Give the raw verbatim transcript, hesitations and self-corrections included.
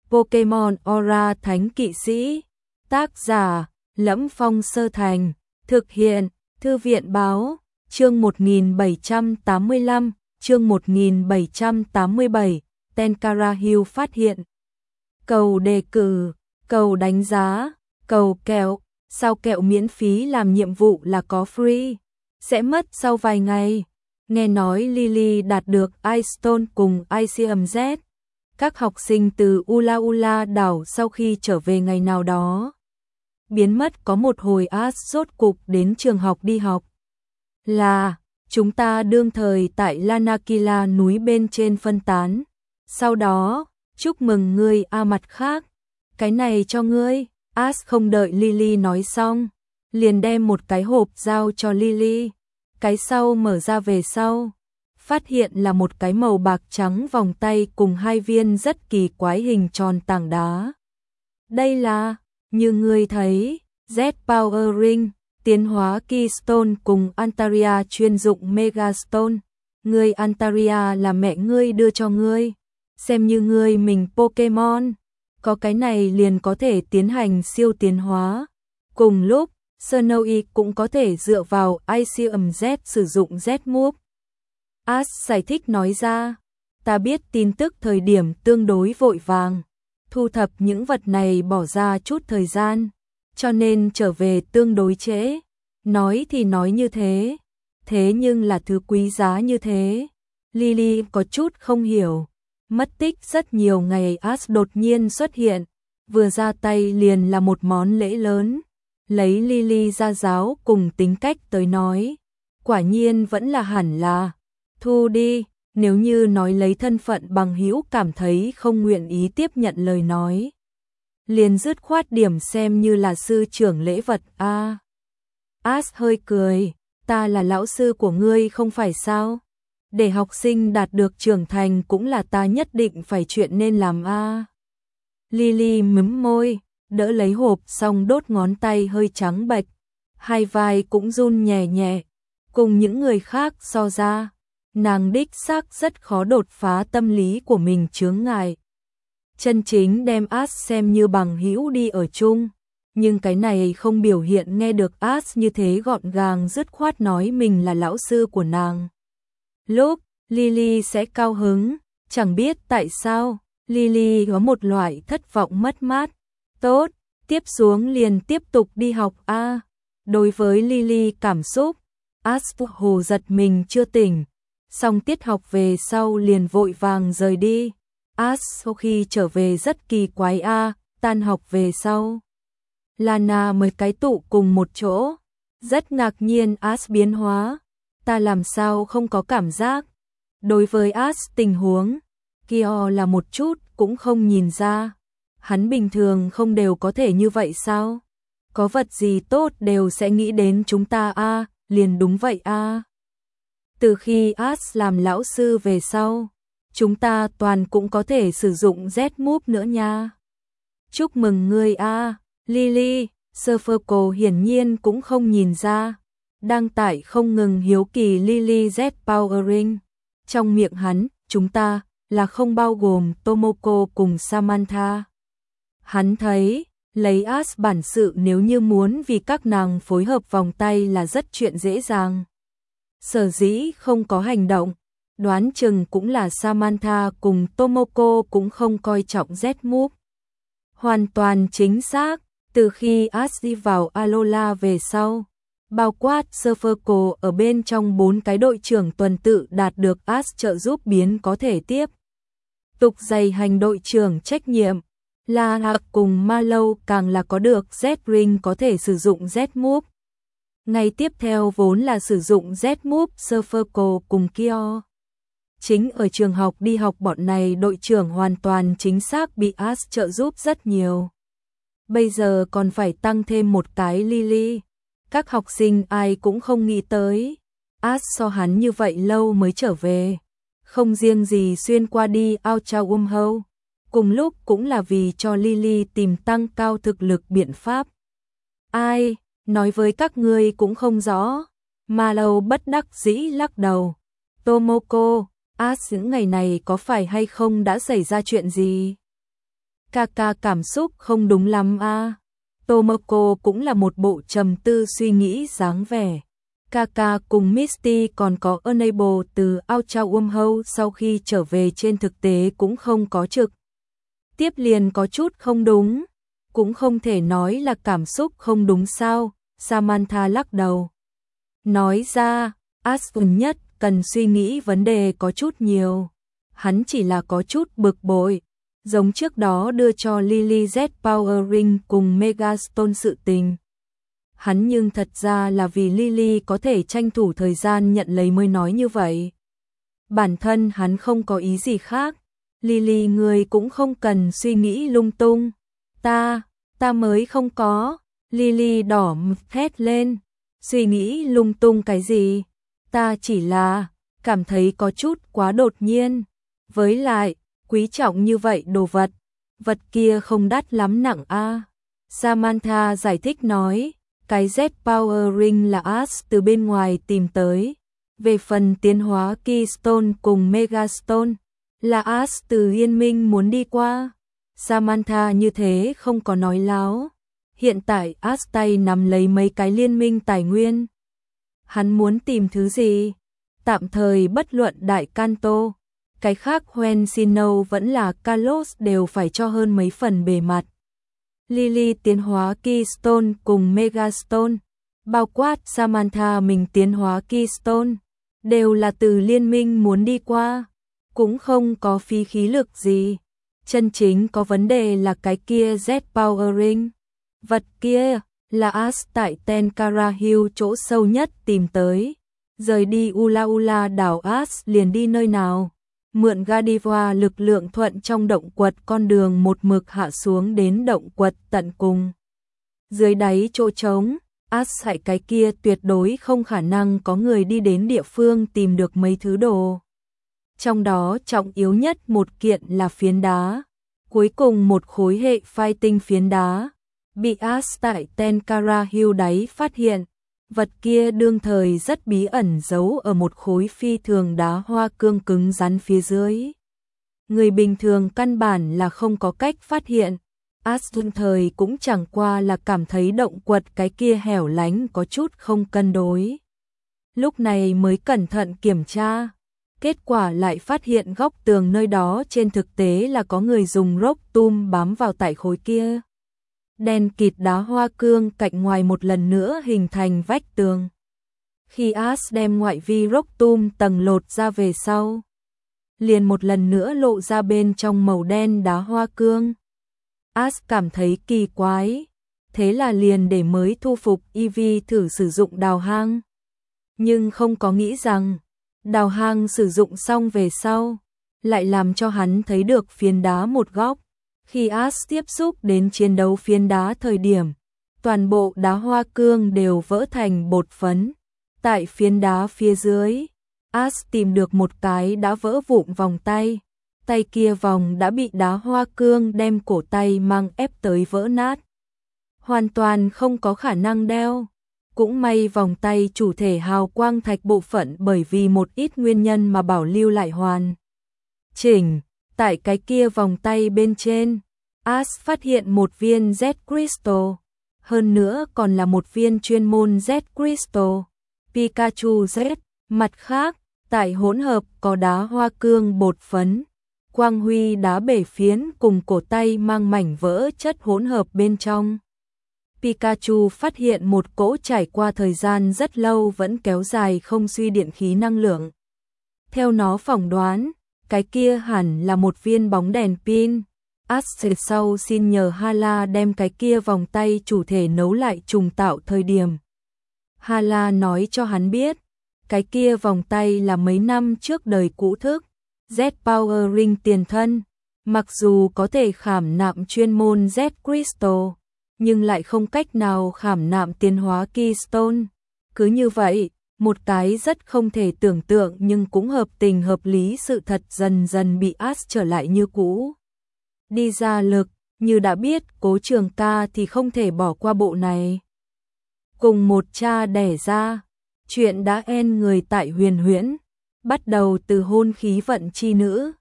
Pokemon Aura Thánh Kỵ Sĩ. Tác giả: Lẫm Phong Sơ Thành. Thực hiện: Thư viện báo. Chương một nghìn bảy trăm tám mươi lăm, chương một nghìn bảy trăm tám mươi bảy, Tenkara Hill phát hiện. Cầu đề cử, cầu đánh giá, cầu kẹo, sao kẹo miễn phí làm nhiệm vụ là có free, sẽ mất sau vài ngày. Nghe nói Lily đạt được Ice Stone cùng Icium Z. Các học sinh từ Ula Ula đảo sau khi trở về ngày nào đó biến mất có một hồi, Ash rốt cục đến trường học đi học. Là, chúng ta đương thời tại Lanakila núi bên trên phân tán. Sau đó, chúc mừng ngươi a mặt khác. Cái này cho ngươi. Ash không đợi Lily nói xong, liền đem một cái hộp giao cho Lily. Cái sau mở ra về sau, phát hiện là một cái màu bạc trắng vòng tay cùng hai viên rất kỳ quái hình tròn tảng đá. Đây là, như ngươi thấy, Z Power Ring, tiến hóa Keystone cùng Antaria chuyên dụng Megastone. Ngươi Antaria là mẹ ngươi đưa cho ngươi, xem như ngươi mình Pokemon. Có cái này liền có thể tiến hành siêu tiến hóa. Cùng lúc, Snowy cũng có thể dựa vào Icium Z sử dụng Z-Move. Ash giải thích nói ra, ta biết tin tức thời điểm tương đối vội vàng, thu thập những vật này bỏ ra chút thời gian, cho nên trở về tương đối trễ. Nói thì nói như thế, thế nhưng là thứ quý giá như thế. Lily có chút không hiểu. Mất tích rất nhiều ngày, Ash đột nhiên xuất hiện, vừa ra tay liền là một món lễ lớn. Lấy Lily ra giáo cùng tính cách tới nói, quả nhiên vẫn là hẳn là thu đi. Nếu như nói lấy thân phận bằng hữu cảm thấy không nguyện ý tiếp nhận lời nói, liền dứt khoát điểm xem như là sư trưởng lễ vật a. À, Ash hơi cười, ta là lão sư của ngươi không phải sao? Để học sinh đạt được trưởng thành cũng là ta nhất định phải chuyện nên làm a. À. Lily mím môi, đỡ lấy hộp xong đốt ngón tay hơi trắng bệch, hai vai cũng run nhẹ nhẹ. Cùng những người khác so ra, nàng đích xác rất khó đột phá tâm lý của mình chướng ngại. Chân chính đem Ash xem như bằng hữu đi ở chung, nhưng cái này không biểu hiện nghe được Ash như thế gọn gàng dứt khoát nói mình là lão sư của nàng. Lúc Lily sẽ cao hứng, chẳng biết tại sao, Lily có một loại thất vọng mất mát. Tốt, tiếp xuống liền tiếp tục đi học a. À, đối với Lily cảm xúc, Ash hồ giật mình chưa tỉnh. Xong tiết học về sau liền vội vàng rời đi. Ash sau khi trở về rất kỳ quái a, à, tan học về sau Lana mấy cái tụ cùng một chỗ. Rất ngạc nhiên Ash biến hóa. Ta làm sao không có cảm giác. Đối với Ash tình huống, Kyo là một chút cũng không nhìn ra. Hắn bình thường không đều có thể như vậy sao? Có vật gì tốt đều sẽ nghĩ đến chúng ta a, à, liền đúng vậy a. À. Từ khi Ash làm lão sư về sau, chúng ta toàn cũng có thể sử dụng Z-Move nữa nha. Chúc mừng ngươi a, à. Lily. Surferco hiển nhiên cũng không nhìn ra, đang tại không ngừng hiếu kỳ Lily Z Power Ring. Trong miệng hắn, chúng ta là không bao gồm Tomoko cùng Samantha. Hắn thấy, lấy Ash bản sự nếu như muốn vì các nàng phối hợp vòng tay là rất chuyện dễ dàng. Sở dĩ không có hành động, đoán chừng cũng là Samantha cùng Tomoko cũng không coi trọng Z-Move. Hoàn toàn chính xác, từ khi Ash đi vào Alola về sau, bao quát Surferco ở bên trong bốn cái đội trưởng tuần tự đạt được Ash trợ giúp biến có thể tiếp tục dày hành đội trưởng trách nhiệm. La cùng Mallow càng là có được Z-Ring có thể sử dụng Z-Move. Ngày tiếp theo vốn là sử dụng Z-Move Surferco cùng Kyo. Chính ở trường học đi học bọn này đội trưởng hoàn toàn chính xác bị Ash trợ giúp rất nhiều. Bây giờ còn phải tăng thêm một cái Lily. Các học sinh ai cũng không nghĩ tới. Ash so hắn như vậy lâu mới trở về. Không riêng gì xuyên qua đi Outer Wormhole, cùng lúc cũng là vì cho Lily tìm tăng cao thực lực biện pháp. Ai, nói với các ngươi cũng không rõ. Mallow bất đắc dĩ lắc đầu. Tomoko, Ash những ngày này có phải hay không đã xảy ra chuyện gì? Kaka cảm xúc không đúng lắm a. Tomoko cũng là một bộ trầm tư suy nghĩ dáng vẻ. Kaka cùng Misty còn có Unable từ Outer Wormhole sau khi trở về trên thực tế cũng không có trực. Tiếp liền có chút không đúng, cũng không thể nói là cảm xúc không đúng sao, Samantha lắc đầu. Nói ra, Aston nhất cần suy nghĩ vấn đề có chút nhiều. Hắn chỉ là có chút bực bội, giống trước đó đưa cho Lily Z Power Ring cùng Megastone sự tình. Hắn nhưng thật ra là vì Lily có thể tranh thủ thời gian nhận lấy mới nói như vậy. Bản thân hắn không có ý gì khác. Lily người cũng không cần suy nghĩ lung tung. Ta, ta mới không có. Lily đỏ mặt hét lên. Suy nghĩ lung tung cái gì? Ta chỉ là cảm thấy có chút quá đột nhiên. Với lại, quý trọng như vậy đồ vật. Vật kia không đắt lắm nặng a. Samantha giải thích nói. Cái Z Power Ring là Ash từ bên ngoài tìm tới. Về phần tiến hóa Keystone cùng Megastone, là Ash từ Liên minh muốn đi qua. Samantha như thế không có nói láo. Hiện tại Ash tay nắm lấy mấy cái liên minh tài nguyên. Hắn muốn tìm thứ gì? Tạm thời bất luận Đại Kanto. Cái khác Hoen Sinnoh vẫn là Kalos đều phải cho hơn mấy phần bề mặt. Lily tiến hóa Keystone cùng Megastone, bao quát Samantha mình tiến hóa Keystone, đều là từ liên minh muốn đi qua, cũng không có phí khí lực gì. Chân chính có vấn đề là cái kia Z Power Ring. Vật kia là Ash tại Tenkara Hill chỗ sâu nhất tìm tới. Rời đi Ula Ula đảo Ash liền đi nơi nào? Mượn Godiva lực lượng thuận trong động quật con đường một mực hạ xuống đến động quật tận cùng. Dưới đáy chỗ trống, Ash hại cái kia tuyệt đối không khả năng có người đi đến địa phương tìm được mấy thứ đồ. Trong đó trọng yếu nhất một kiện là phiến đá. Cuối cùng một khối hệ phai tinh phiến đá. Bị Ash tại Tenkara Hill đáy phát hiện. Vật kia đương thời rất bí ẩn giấu ở một khối phi thường đá hoa cương cứng rắn phía dưới. Người bình thường căn bản là không có cách phát hiện. Ash đương thời cũng chẳng qua là cảm thấy động quật cái kia hẻo lánh có chút không cân đối. Lúc này mới cẩn thận kiểm tra. Kết quả lại phát hiện góc tường nơi đó trên thực tế là có người dùng rock tum bám vào tại khối kia. Đen kịt đá hoa cương cạnh ngoài một lần nữa hình thành vách tường. Khi Ash đem ngoại vi rock tum tầng lột ra về sau, liền một lần nữa lộ ra bên trong màu đen đá hoa cương. Ash cảm thấy kỳ quái, thế là liền để mới thu phục Ivy thử sử dụng đào hang. Nhưng không có nghĩ rằng, đào hang sử dụng xong về sau, lại làm cho hắn thấy được phiến đá một góc. Khi Ash tiếp xúc đến chiến đấu phiến đá thời điểm, toàn bộ đá hoa cương đều vỡ thành bột phấn. Tại phiến đá phía dưới, Ash tìm được một cái đã vỡ vụn vòng tay. Tay kia vòng đã bị đá hoa cương đem cổ tay mang ép tới vỡ nát. Hoàn toàn không có khả năng đeo. Cũng may vòng tay chủ thể hào quang thạch bộ phận bởi vì một ít nguyên nhân mà bảo lưu lại hoàn chỉnh. Tại cái kia vòng tay bên trên, Ash phát hiện một viên Z Crystal, hơn nữa còn là một viên chuyên môn Z Crystal, Pikachu Z. Mặt khác, tại hỗn hợp có đá hoa cương bột phấn, quang huy đá bể phiến cùng cổ tay mang mảnh vỡ chất hỗn hợp bên trong. Pikachu phát hiện một cỗ trải qua thời gian rất lâu vẫn kéo dài không suy điện khí năng lượng. Theo nó phỏng đoán, cái kia hẳn là một viên bóng đèn pin. Ash sau xin nhờ Hala đem cái kia vòng tay chủ thể nấu lại trùng tạo thời điểm. Hala nói cho hắn biết, cái kia vòng tay là mấy năm trước đời cũ thức, Z Power Ring tiền thân, mặc dù có thể khảm nạm chuyên môn Z Crystal, nhưng lại không cách nào khảm nạm tiến hóa Keystone. Cứ như vậy, một cái rất không thể tưởng tượng nhưng cũng hợp tình hợp lý sự thật dần dần bị Ash trở lại như cũ. Đi ra lực, như đã biết Cố Trường Ca thì không thể bỏ qua bộ này. Cùng một cha đẻ ra, chuyện đã en người tại huyền huyễn, bắt đầu từ hôn khí vận chi nữ,